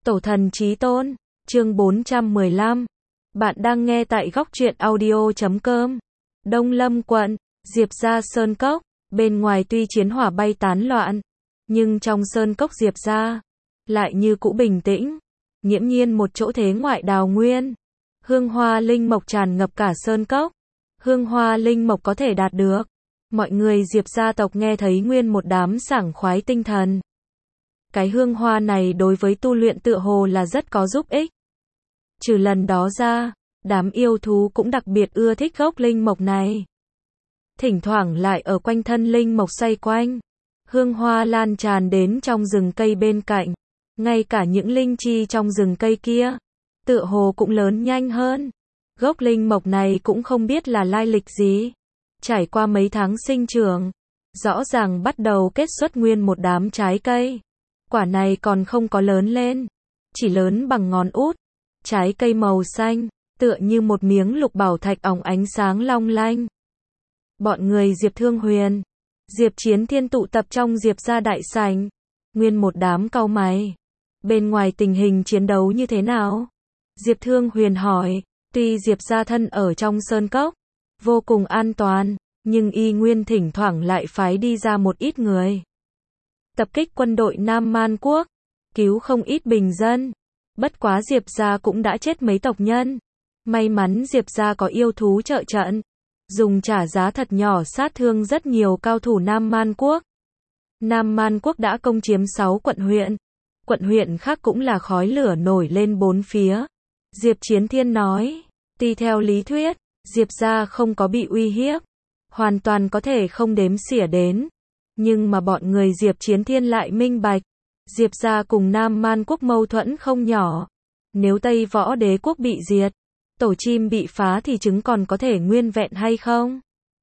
Tổ thần chí tôn, chương 415. Bạn đang nghe tại góc truyện audio.com. Đông Lâm quận, Diệp gia sơn cốc, bên ngoài tuy chiến hỏa bay tán loạn, nhưng trong sơn cốc Diệp gia lại như cũ bình tĩnh, nghiễm nhiên một chỗ thế ngoại đào nguyên. Hương hoa linh mộc tràn ngập cả sơn cốc. Hương hoa linh mộc có thể đạt được, mọi người Diệp gia tộc nghe thấy nguyên một đám sảng khoái tinh thần. Cái hương hoa này đối với tu luyện tựa hồ là rất có giúp ích. Trừ lần đó ra, đám yêu thú cũng đặc biệt ưa thích gốc linh mộc này. Thỉnh thoảng lại ở quanh thân linh mộc xoay quanh. Hương hoa lan tràn đến trong rừng cây bên cạnh. Ngay cả những linh chi trong rừng cây kia, tựa hồ cũng lớn nhanh hơn. Gốc linh mộc này cũng không biết là lai lịch gì. Trải qua mấy tháng sinh trưởng, rõ ràng bắt đầu kết xuất nguyên một đám trái cây. Quả này còn không có lớn lên, chỉ lớn bằng ngón út. Trái cây màu xanh, tựa như một miếng lục bảo thạch óng ánh sáng long lanh. Bọn người Diệp Thương Huyền, Diệp Chiến Thiên tụ tập trong Diệp gia đại sảnh, nguyên một đám cau mày. Bên ngoài tình hình chiến đấu như thế nào? Diệp Thương Huyền hỏi. Tuy Diệp gia thân ở trong sơn cốc, vô cùng an toàn, nhưng y nguyên thỉnh thoảng lại phái đi ra một ít người. Tập kích quân đội Nam Man Quốc, cứu không ít bình dân. Bất quá Diệp gia cũng đã chết mấy tộc nhân. May mắn Diệp gia có yêu thú trợ trận, dùng trả giá thật nhỏ sát thương rất nhiều cao thủ Nam Man Quốc. Nam Man Quốc đã công chiếm 6 quận huyện. Quận huyện khác cũng là khói lửa nổi lên bốn phía. Diệp Chiến Thiên nói, tuy theo lý thuyết, Diệp gia không có bị uy hiếp, hoàn toàn có thể không đếm xỉa đến. Nhưng mà bọn người Diệp Chiến Thiên lại minh bạch, Diệp gia cùng Nam Man Quốc mâu thuẫn không nhỏ. Nếu Tây Võ Đế Quốc bị diệt, tổ chim bị phá thì trứng còn có thể nguyên vẹn hay không?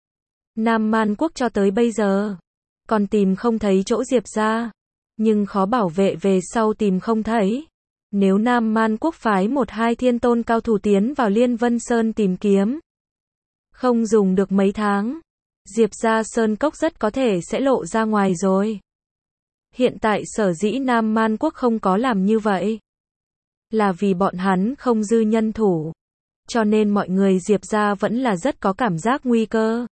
Nam Man Quốc cho tới bây giờ, còn tìm không thấy chỗ Diệp gia, nhưng khó bảo vệ về sau tìm không thấy. Nếu Nam Man Quốc phái 1-2 thiên tôn cao thủ tiến vào Liên Vân Sơn tìm kiếm, không dùng được mấy tháng, Diệp gia sơn cốc rất có thể sẽ lộ ra ngoài rồi. Hiện tại sở dĩ Nam Man Quốc không có làm như vậy, là vì bọn hắn không dư nhân thủ. Cho nên mọi người Diệp gia vẫn là rất có cảm giác nguy cơ.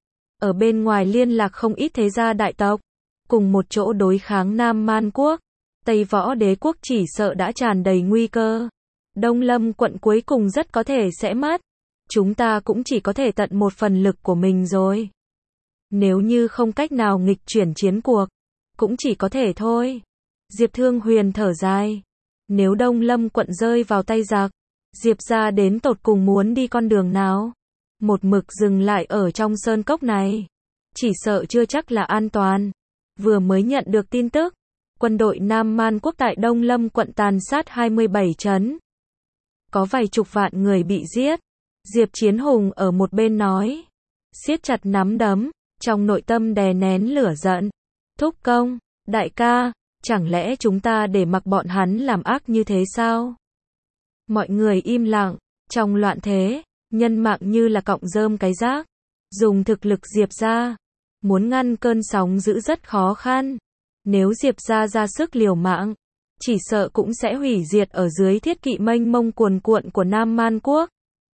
Ở bên ngoài liên lạc không ít thế gia đại tộc, cùng một chỗ đối kháng Nam Man Quốc. Tây Võ Đế Quốc chỉ sợ đã tràn đầy nguy cơ. Đông Lâm quận cuối cùng rất có thể sẽ mất. Chúng ta cũng chỉ có thể tận một phần lực của mình rồi. Nếu như không cách nào nghịch chuyển chiến cuộc, cũng chỉ có thể thôi. Diệp Thương Huyền thở dài. Nếu Đông Lâm quận rơi vào tay giặc, Diệp gia đến tột cùng muốn đi con đường nào? Một mực dừng lại ở trong sơn cốc này, chỉ sợ chưa chắc là an toàn. Vừa mới nhận được tin tức, quân đội Nam Man Quốc tại Đông Lâm quận tàn sát 27 trấn. Có vài chục vạn người bị giết. Diệp Chiến Hùng ở một bên nói, siết chặt nắm đấm, trong nội tâm đè nén lửa giận. Thúc công, đại ca, chẳng lẽ chúng ta để mặc bọn hắn làm ác như thế sao? Mọi người im lặng, trong loạn thế, nhân mạng như là cọng rơm cái rác. Dùng thực lực Diệp gia, muốn ngăn cơn sóng dữ rất khó khăn. Nếu Diệp gia ra sức liều mạng, chỉ sợ cũng sẽ hủy diệt ở dưới thiết kỵ mênh mông cuồn cuộn của Nam Man Quốc.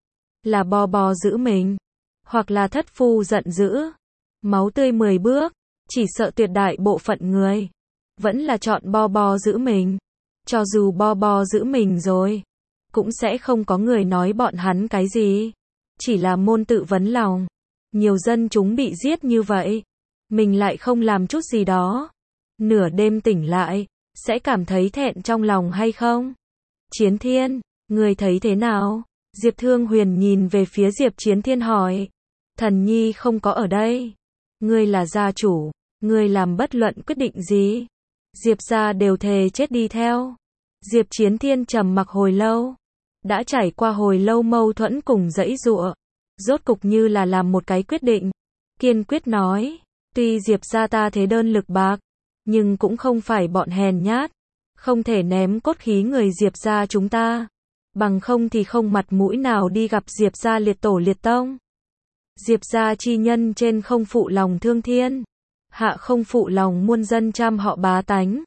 Là bò bò giữ mình, hoặc là thất phu giận dữ, máu tươi 10 bước, chỉ sợ tuyệt đại bộ phận người vẫn là chọn bò bò giữ mình. Cho dù bò bò giữ mình rồi, cũng sẽ không có người nói bọn hắn cái gì. Chỉ là môn tự vấn lòng. Nhiều dân chúng bị giết như vậy, mình lại không làm chút gì đó. Nửa đêm tỉnh lại, sẽ cảm thấy thẹn trong lòng hay không? Chiến Thiên, người thấy thế nào? Diệp Thương Huyền nhìn về phía Diệp Chiến Thiên hỏi. Thần nhi không có ở đây. Ngươi là gia chủ, ngươi làm bất luận quyết định gì, Diệp gia đều thề chết đi theo. Diệp Chiến Thiên trầm mặc hồi lâu. Đã trải qua hồi lâu mâu thuẫn cùng giãy giụa, rốt cục như là làm một cái quyết định. Kiên quyết nói, tuy Diệp gia ta thế đơn lực bạc, nhưng cũng không phải bọn hèn nhát. Không thể ném cốt khí người Diệp gia chúng ta. Bằng không thì không mặt mũi nào đi gặp Diệp gia liệt tổ liệt tông. Diệp gia chi nhân trên không phụ lòng thương thiên, hạ không phụ lòng muôn dân trăm họ bá tánh.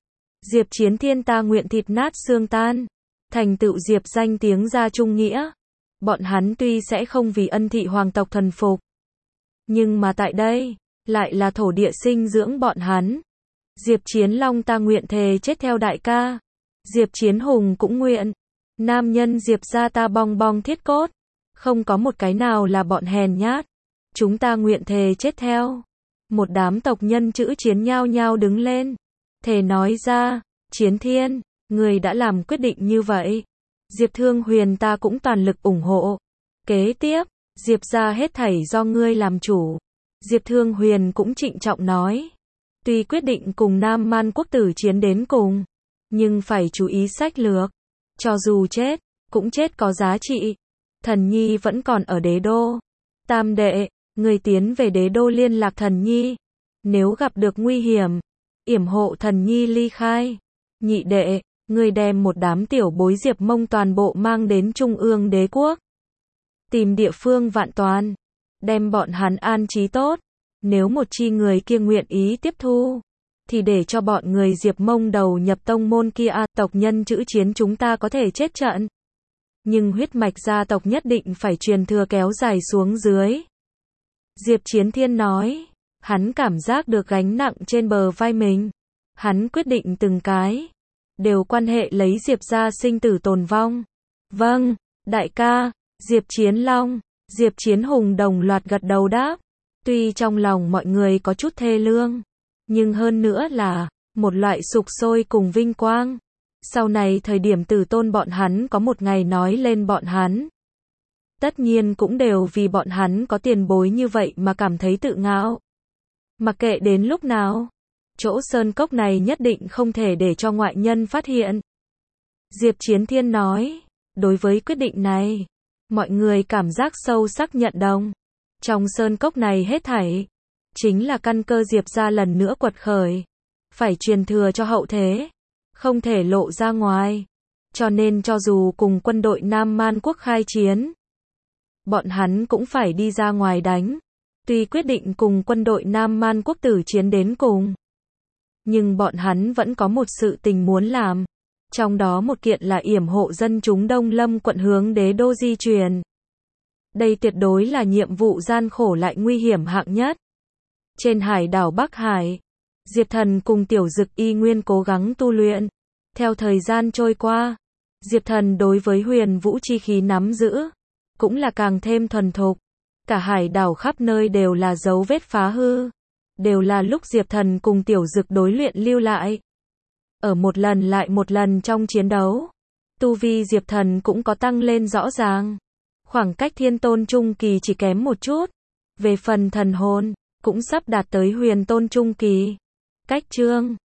Diệp Chiến Thiên ta nguyện thịt nát xương tan. Thành tựu Diệp danh tiếng gia trung nghĩa. Bọn hắn tuy sẽ không vì ân thị hoàng tộc thần phục. Nhưng mà tại đây, lại là thổ địa sinh dưỡng bọn hắn. Diệp Chiến Long ta nguyện thề chết theo đại ca. Diệp Chiến Hùng cũng nguyện. Nam nhân Diệp gia ta bong bong thiết cốt. Không có một cái nào là bọn hèn nhát. Chúng ta nguyện thề chết theo. Một đám tộc nhân chữ Chiến nhao nhao đứng lên. Thề nói ra, Chiến Thiên, người đã làm quyết định như vậy. Diệp Thương Huyền ta cũng toàn lực ủng hộ. Kế tiếp, Diệp gia hết thảy do ngươi làm chủ. Diệp Thương Huyền cũng trịnh trọng nói. Tuy quyết định cùng Nam Man quốc tử chiến đến cùng, nhưng phải chú ý sách lược. Cho dù chết, cũng chết có giá trị. Thần Nhi vẫn còn ở đế đô. Tam đệ, người tiến về đế đô liên lạc Thần Nhi. Nếu gặp được nguy hiểm, yểm hộ Thần Nhi ly khai. Nhị đệ, người đem một đám tiểu bối Diệp Mông toàn bộ mang đến Trung ương đế quốc. Tìm địa phương vạn toàn, đem bọn hắn an trí tốt. Nếu một chi người kia nguyện ý tiếp thu, thì để cho bọn người Diệp Mông đầu nhập tông môn kia. Tộc nhân chữ Chiến chúng ta có thể chết trận, nhưng huyết mạch gia tộc nhất định phải truyền thừa kéo dài xuống dưới. Diệp Chiến Thiên nói, hắn cảm giác được gánh nặng trên bờ vai mình. Hắn quyết định từng cái, đều quan hệ lấy Diệp gia sinh tử tồn vong. Vâng, đại ca. Diệp Chiến Long, Diệp Chiến Hùng đồng loạt gật đầu đáp. Tuy trong lòng mọi người có chút thê lương, nhưng hơn nữa là một loại sục sôi cùng vinh quang. Sau này thời điểm tử tôn bọn hắn có một ngày nói lên bọn hắn, tất nhiên cũng đều vì bọn hắn có tiền bối như vậy mà cảm thấy tự ngạo. Mặc kệ đến lúc nào, chỗ sơn cốc này nhất định không thể để cho ngoại nhân phát hiện. Diệp Chiến Thiên nói, đối với quyết định này, mọi người cảm giác sâu sắc nhận đồng. Trong sơn cốc này hết thảy, chính là căn cơ Diệp gia lần nữa quật khởi. Phải truyền thừa cho hậu thế, không thể lộ ra ngoài. Cho nên cho dù cùng quân đội Nam Man quốc khai chiến, bọn hắn cũng phải đi ra ngoài đánh. Tuy quyết định cùng quân đội Nam Man quốc tử chiến đến cùng, nhưng bọn hắn vẫn có một sự tình muốn làm. Trong đó một kiện là yểm hộ dân chúng Đông Lâm quận hướng đế đô di chuyển. Đây tuyệt đối là nhiệm vụ gian khổ lại nguy hiểm hạng nhất. Trên hải đảo Bắc Hải, Diệp Thần cùng Tiểu Dực y nguyên cố gắng tu luyện. Theo thời gian trôi qua, Diệp Thần đối với huyền vũ chi khí nắm giữ, cũng là càng thêm thuần thục. Cả hải đảo khắp nơi đều là dấu vết phá hư, đều là lúc Diệp Thần cùng Tiểu Dực đối luyện lưu lại. Ở một lần lại một lần trong chiến đấu, tu vi Diệp Thần cũng có tăng lên rõ ràng. Khoảng cách thiên tôn trung kỳ chỉ kém một chút. Về phần thần hồn, cũng sắp đạt tới huyền tôn trung kỳ. Cách chương